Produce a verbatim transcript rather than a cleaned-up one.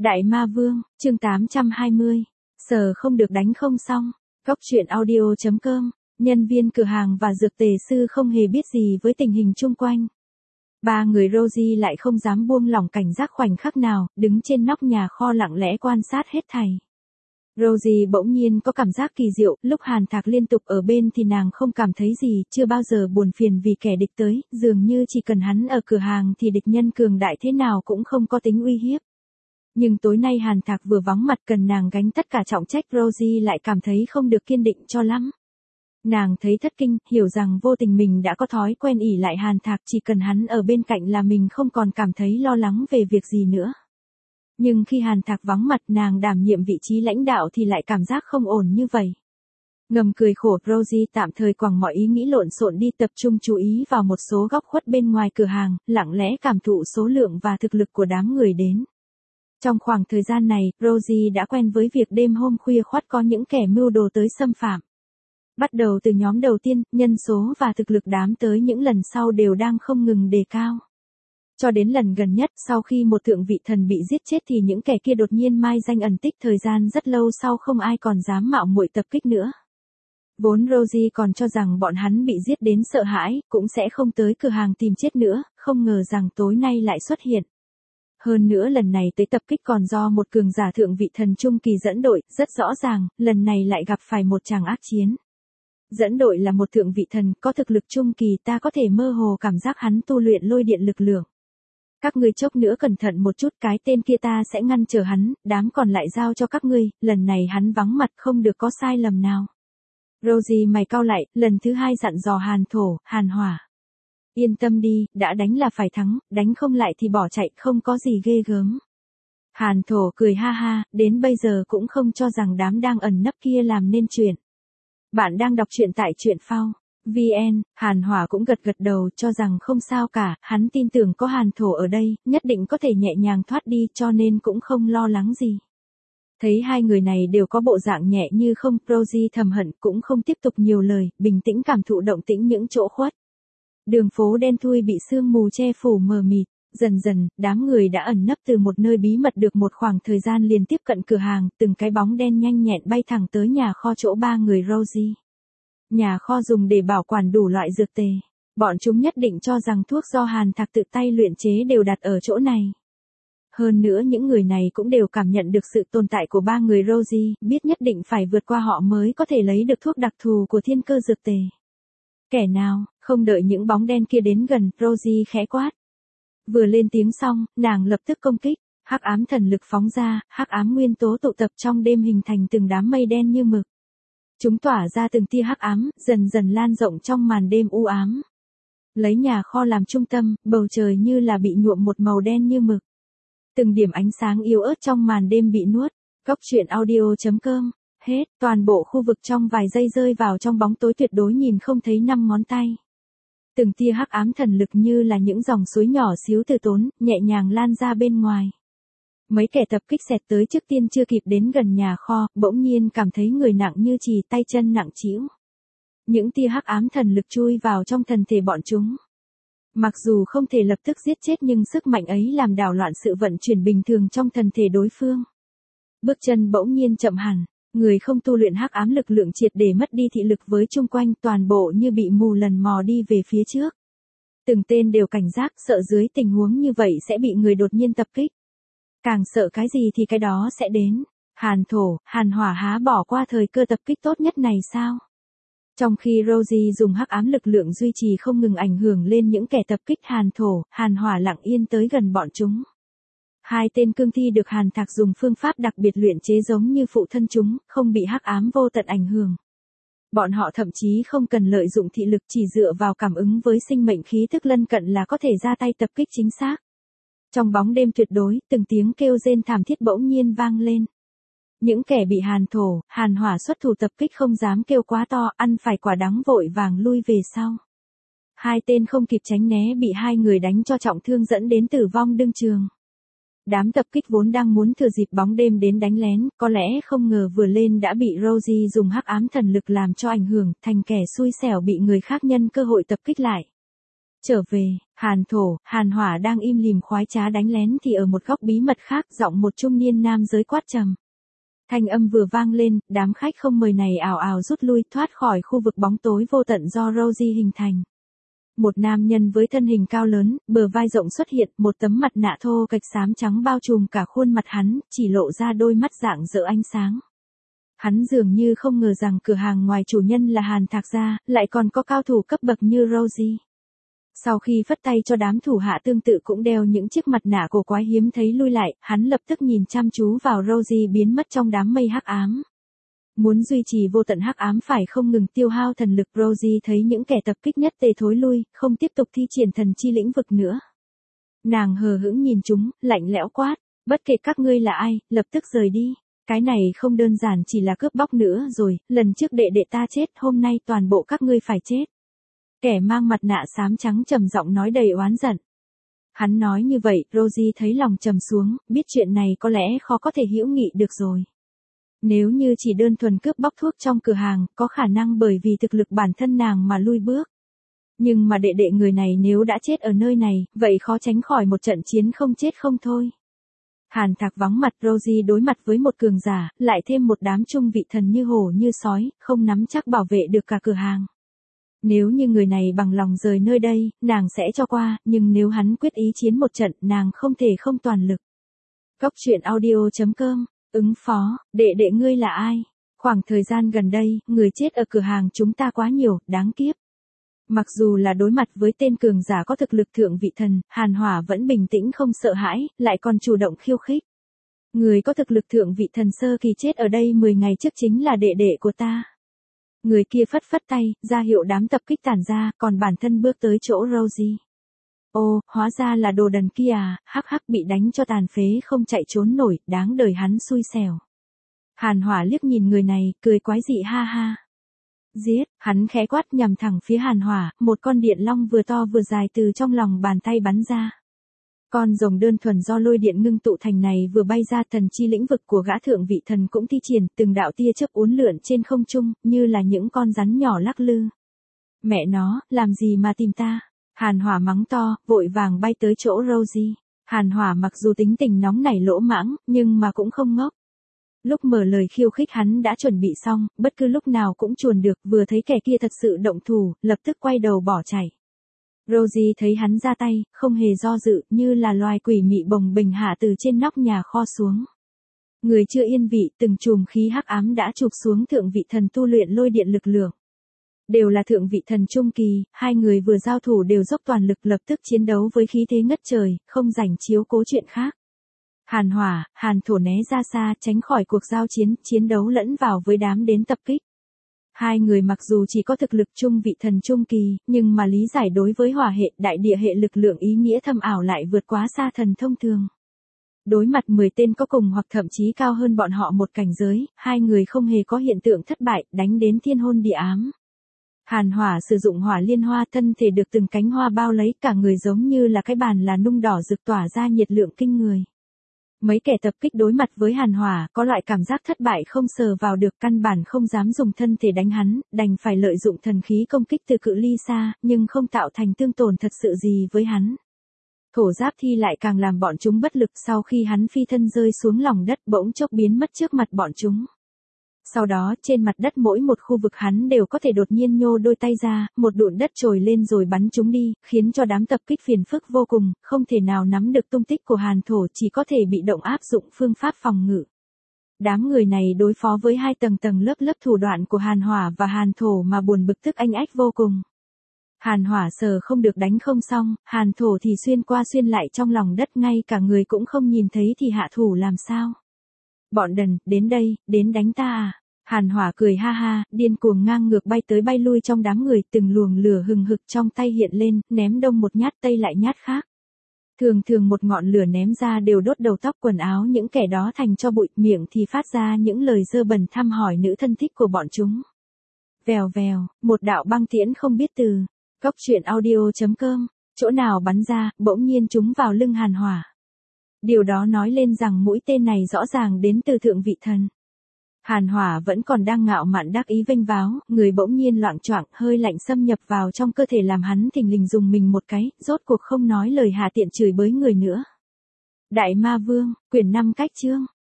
Đại Ma Vương, chương tám trăm hai mươi. Sờ không được đánh không xong. Góc truyện audio chấm com. Nhân viên cửa hàng và dược tề sư không hề biết gì với tình hình chung quanh. Ba người Rosie lại không dám buông lỏng cảnh giác khoảnh khắc nào, đứng trên nóc nhà kho lặng lẽ quan sát hết thảy. Rosie bỗng nhiên có cảm giác kỳ diệu, lúc Hàn Thạc liên tục ở bên thì nàng không cảm thấy gì, chưa bao giờ buồn phiền vì kẻ địch tới, dường như chỉ cần hắn ở cửa hàng thì địch nhân cường đại thế nào cũng không có tính uy hiếp. Nhưng tối nay Hàn Thạc vừa vắng mặt cần nàng gánh tất cả trọng trách, Rosie lại cảm thấy không được kiên định cho lắm. Nàng thấy thất kinh, hiểu rằng vô tình mình đã có thói quen ỷ lại Hàn Thạc, chỉ cần hắn ở bên cạnh là mình không còn cảm thấy lo lắng về việc gì nữa. Nhưng khi Hàn Thạc vắng mặt, nàng đảm nhiệm vị trí lãnh đạo thì lại cảm giác không ổn như vậy. Ngầm cười khổ, Rosie tạm thời quẳng mọi ý nghĩ lộn xộn đi, tập trung chú ý vào một số góc khuất bên ngoài cửa hàng, lặng lẽ cảm thụ số lượng và thực lực của đám người đến. Trong khoảng thời gian này, Rosie đã quen với việc đêm hôm khuya khoắt có những kẻ mưu đồ tới xâm phạm. Bắt đầu từ nhóm đầu tiên, nhân số và thực lực đám tới những lần sau đều đang không ngừng đề cao. Cho đến lần gần nhất, sau khi một thượng vị thần bị giết chết thì những kẻ kia đột nhiên mai danh ẩn tích, thời gian rất lâu sau không ai còn dám mạo muội tập kích nữa. Vốn Rosie còn cho rằng bọn hắn bị giết đến sợ hãi, cũng sẽ không tới cửa hàng tìm chết nữa, không ngờ rằng tối nay lại xuất hiện. Hơn nữa lần này tới tập kích còn do một cường giả thượng vị thần trung kỳ dẫn đội, rất rõ ràng, lần này lại gặp phải một tràng ác chiến. Dẫn đội là một thượng vị thần, có thực lực trung kỳ, ta có thể mơ hồ cảm giác hắn tu luyện lôi điện lực lượng. Các ngươi chốc nữa cẩn thận một chút, cái tên kia ta sẽ ngăn trở hắn, đám còn lại giao cho các ngươi, lần này hắn vắng mặt không được có sai lầm nào. Rosie mày cau lại, lần thứ hai dặn dò Hàn Thổ, Hàn Hỏa. Yên tâm đi, đã đánh là phải thắng, đánh không lại thì bỏ chạy, không có gì ghê gớm. Hàn Thổ cười ha ha, đến bây giờ cũng không cho rằng đám đang ẩn nấp kia làm nên chuyện. Bạn đang đọc truyện tại truyện phao vê en, Hàn Hỏa cũng gật gật đầu cho rằng không sao cả, hắn tin tưởng có Hàn Thổ ở đây, nhất định có thể nhẹ nhàng thoát đi, cho nên cũng không lo lắng gì. Thấy hai người này đều có bộ dạng nhẹ như không, Rosie thầm hận, cũng không tiếp tục nhiều lời, bình tĩnh cảm thụ động tĩnh những chỗ khuất. Đường phố đen thui bị sương mù che phủ mờ mịt, dần dần, đám người đã ẩn nấp từ một nơi bí mật được một khoảng thời gian liền tiếp cận cửa hàng, từng cái bóng đen nhanh nhẹn bay thẳng tới nhà kho chỗ ba người Rosie. Nhà kho dùng để bảo quản đủ loại dược tề. Bọn chúng nhất định cho rằng thuốc do Hàn Thạc tự tay luyện chế đều đặt ở chỗ này. Hơn nữa những người này cũng đều cảm nhận được sự tồn tại của ba người Rosie, biết nhất định phải vượt qua họ mới có thể lấy được thuốc đặc thù của thiên cơ dược tề. Kẻ nào, không đợi những bóng đen kia đến gần, Rosie khẽ quát. Vừa lên tiếng xong, nàng lập tức công kích, hắc ám thần lực phóng ra, hắc ám nguyên tố tụ tập trong đêm hình thành từng đám mây đen như mực. Chúng tỏa ra từng tia hắc ám, dần dần lan rộng trong màn đêm u ám. Lấy nhà kho làm trung tâm, bầu trời như là bị nhuộm một màu đen như mực. Từng điểm ánh sáng yếu ớt trong màn đêm bị nuốt. Góc truyện audio chấm com. Hết, toàn bộ khu vực trong vài giây rơi vào trong bóng tối tuyệt đối nhìn không thấy năm ngón tay. Từng tia hắc ám thần lực như là những dòng suối nhỏ xíu từ tốn, nhẹ nhàng lan ra bên ngoài. Mấy kẻ tập kích xẹt tới trước tiên chưa kịp đến gần nhà kho, bỗng nhiên cảm thấy người nặng như chì, tay chân nặng trĩu. Những tia hắc ám thần lực chui vào trong thân thể bọn chúng. Mặc dù không thể lập tức giết chết nhưng sức mạnh ấy làm đảo loạn sự vận chuyển bình thường trong thân thể đối phương. Bước chân bỗng nhiên chậm hẳn, người không tu luyện hắc ám lực lượng triệt để mất đi thị lực với chung quanh, toàn bộ như bị mù lần mò đi về phía trước. Từng tên đều cảnh giác, sợ dưới tình huống như vậy sẽ bị người đột nhiên tập kích. Càng sợ cái gì thì cái đó sẽ đến. Hàn Thổ, Hàn Hỏa há bỏ qua thời cơ tập kích tốt nhất này sao? Trong khi Rosie dùng hắc ám lực lượng duy trì không ngừng ảnh hưởng lên những kẻ tập kích, Hàn Thổ, Hàn Hỏa lặng yên tới gần bọn chúng. Hai tên cương thi được Hàn Thạc dùng phương pháp đặc biệt luyện chế giống như phụ thân chúng, không bị hắc ám vô tận ảnh hưởng. Bọn họ thậm chí không cần lợi dụng thị lực, chỉ dựa vào cảm ứng với sinh mệnh khí thức lân cận là có thể ra tay tập kích chính xác. Trong bóng đêm tuyệt đối, từng tiếng kêu rên thảm thiết bỗng nhiên vang lên. Những kẻ bị Hàn Thổ, Hàn Hỏa xuất thủ tập kích không dám kêu quá to, ăn phải quả đắng vội vàng lui về sau. Hai tên không kịp tránh né bị hai người đánh cho trọng thương dẫn đến tử vong đương trường. Đám tập kích vốn đang muốn thừa dịp bóng đêm đến đánh lén, có lẽ không ngờ vừa lên đã bị Rosie dùng hắc ám thần lực làm cho ảnh hưởng, thành kẻ xui xẻo bị người khác nhân cơ hội tập kích lại. Trở về, Hàn Thổ, Hàn Hỏa đang im lìm khoái trá đánh lén thì ở một góc bí mật khác giọng một trung niên nam giới quát trầm. Thanh âm vừa vang lên, đám khách không mời này ào ào rút lui thoát khỏi khu vực bóng tối vô tận do Rosie hình thành. Một nam nhân với thân hình cao lớn, bờ vai rộng xuất hiện, một tấm mặt nạ thô kệch xám trắng bao trùm cả khuôn mặt hắn, chỉ lộ ra đôi mắt rạng rỡ ánh sáng. Hắn dường như không ngờ rằng cửa hàng ngoài chủ nhân là Hàn Thạc gia, lại còn có cao thủ cấp bậc như Rosie. Sau khi phất tay cho đám thủ hạ tương tự cũng đeo những chiếc mặt nạ cổ quái hiếm thấy lui lại, hắn lập tức nhìn chăm chú vào Rosie biến mất trong đám mây hắc ám. Muốn duy trì vô tận hắc ám phải không ngừng tiêu hao thần lực. Rosie thấy những kẻ tập kích nhất tề thối lui, không tiếp tục thi triển thần chi lĩnh vực nữa. Nàng hờ hững nhìn chúng, lạnh lẽo quát, bất kể các ngươi là ai, lập tức rời đi. Cái này không đơn giản chỉ là cướp bóc nữa rồi, lần trước đệ đệ ta chết, hôm nay toàn bộ các ngươi phải chết. Kẻ mang mặt nạ xám trắng trầm giọng nói đầy oán giận. Hắn nói như vậy, Rosie thấy lòng trầm xuống, biết chuyện này có lẽ khó có thể hữu nghị được rồi. Nếu như chỉ đơn thuần cướp bóc thuốc trong cửa hàng, có khả năng bởi vì thực lực bản thân nàng mà lui bước. Nhưng mà đệ đệ người này nếu đã chết ở nơi này, vậy khó tránh khỏi một trận chiến không chết không thôi. Hàn Thạc vắng mặt, Rosie đối mặt với một cường giả, lại thêm một đám trung vị thần như hổ như sói, không nắm chắc bảo vệ được cả cửa hàng. Nếu như người này bằng lòng rời nơi đây, nàng sẽ cho qua, nhưng nếu hắn quyết ý chiến một trận, nàng không thể không toàn lực. Góc truyện audio chấm com, ứng phó, đệ đệ ngươi là ai? Khoảng thời gian gần đây, người chết ở cửa hàng chúng ta quá nhiều, đáng kiếp. Mặc dù là đối mặt với tên cường giả có thực lực thượng vị thần, Hàn Hỏa vẫn bình tĩnh không sợ hãi, lại còn chủ động khiêu khích. Người có thực lực thượng vị thần sơ kỳ chết ở đây mười ngày trước chính là đệ đệ của ta. Người kia phất phất tay, ra hiệu đám tập kích tản ra, còn bản thân bước tới chỗ Rosie. Ô, hóa ra là đồ đần kia à, hắc hắc bị đánh cho tàn phế không chạy trốn nổi, đáng đời hắn xui xẻo. Hàn Hỏa liếc nhìn người này, cười quái dị ha ha. Giết, hắn khẽ quát nhằm thẳng phía Hàn Hỏa, một con điện long vừa to vừa dài từ trong lòng bàn tay bắn ra. Con rồng đơn thuần do lôi điện ngưng tụ thành này vừa bay ra, thần chi lĩnh vực của gã thượng vị thần cũng thi triển, từng đạo tia chớp uốn lượn trên không trung, như là những con rắn nhỏ lắc lư. Mẹ nó, làm gì mà tìm ta? Hàn Hỏa mắng to, vội vàng bay tới chỗ Rosie. Hàn Hỏa mặc dù tính tình nóng nảy lỗ mãng, nhưng mà cũng không ngốc. Lúc mở lời khiêu khích hắn đã chuẩn bị xong, bất cứ lúc nào cũng chuồn được, vừa thấy kẻ kia thật sự động thủ, lập tức quay đầu bỏ chạy. Rosie thấy hắn ra tay, không hề do dự, như là loài quỷ mị bồng bềnh hạ từ trên nóc nhà kho xuống. Người chưa yên vị, từng chùm khí hắc ám đã chụp xuống thượng vị thần tu luyện lôi điện lực lượng. Đều là thượng vị thần trung kỳ, hai người vừa giao thủ đều dốc toàn lực lập tức chiến đấu với khí thế ngất trời, không rảnh chiếu cố chuyện khác. Hàn Hỏa, Hàn Thổ né ra xa, tránh khỏi cuộc giao chiến, chiến đấu lẫn vào với đám đến tập kích. Hai người mặc dù chỉ có thực lực trung vị thần trung kỳ, nhưng mà lý giải đối với hỏa hệ, đại địa hệ lực lượng ý nghĩa thâm ảo lại vượt quá xa thần thông thường. Đối mặt mười tên có cùng hoặc thậm chí cao hơn bọn họ một cảnh giới, hai người không hề có hiện tượng thất bại, đánh đến thiên hôn địa ám. Hàn Hỏa sử dụng hỏa liên hoa, thân thể được từng cánh hoa bao lấy, cả người giống như là cái bàn là nung đỏ rực tỏa ra nhiệt lượng kinh người. Mấy kẻ tập kích đối mặt với Hàn Hỏa, có loại cảm giác thất bại không sờ vào được, căn bản không dám dùng thân thể đánh hắn, đành phải lợi dụng thần khí công kích từ cự ly xa, nhưng không tạo thành thương tổn thật sự gì với hắn. Thổ giáp thi lại càng làm bọn chúng bất lực, sau khi hắn phi thân rơi xuống lòng đất bỗng chốc biến mất trước mặt bọn chúng. Sau đó, trên mặt đất mỗi một khu vực hắn đều có thể đột nhiên nhô đôi tay ra, một đụn đất trồi lên rồi bắn chúng đi, khiến cho đám tập kích phiền phức vô cùng, không thể nào nắm được tung tích của Hàn Thổ, chỉ có thể bị động áp dụng phương pháp phòng ngự. Đám người này đối phó với hai tầng tầng lớp lớp thủ đoạn của Hàn Hỏa và Hàn Thổ mà buồn bực tức anh ách vô cùng. Hàn Hỏa sờ không được đánh không xong, Hàn Thổ thì xuyên qua xuyên lại trong lòng đất, ngay cả người cũng không nhìn thấy thì hạ thủ làm sao? Bọn đần, đến đây, đến đánh ta à? Hàn Hỏa cười ha ha, điên cuồng ngang ngược bay tới bay lui trong đám người, từng luồng lửa hừng hực trong tay hiện lên, ném đông một nhát tây lại nhát khác. Thường thường một ngọn lửa ném ra đều đốt đầu tóc quần áo những kẻ đó thành cho bụi, miệng thì phát ra những lời dơ bẩn thăm hỏi nữ thân thích của bọn chúng. Vèo vèo, một đạo băng tiễn không biết từ. Góc truyện audio chấm com, chỗ nào bắn ra, bỗng nhiên trúng vào lưng Hàn Hỏa. Điều đó nói lên rằng mũi tên này rõ ràng đến từ thượng vị thần. Hàn Hỏa vẫn còn đang ngạo mạn đắc ý vênh váo, người bỗng nhiên loạng choạng, hơi lạnh xâm nhập vào trong cơ thể làm hắn thình lình dùng mình một cái, rốt cuộc không nói lời hà tiện chửi bới người nữa. Đại Ma Vương, quyển năm cách chương.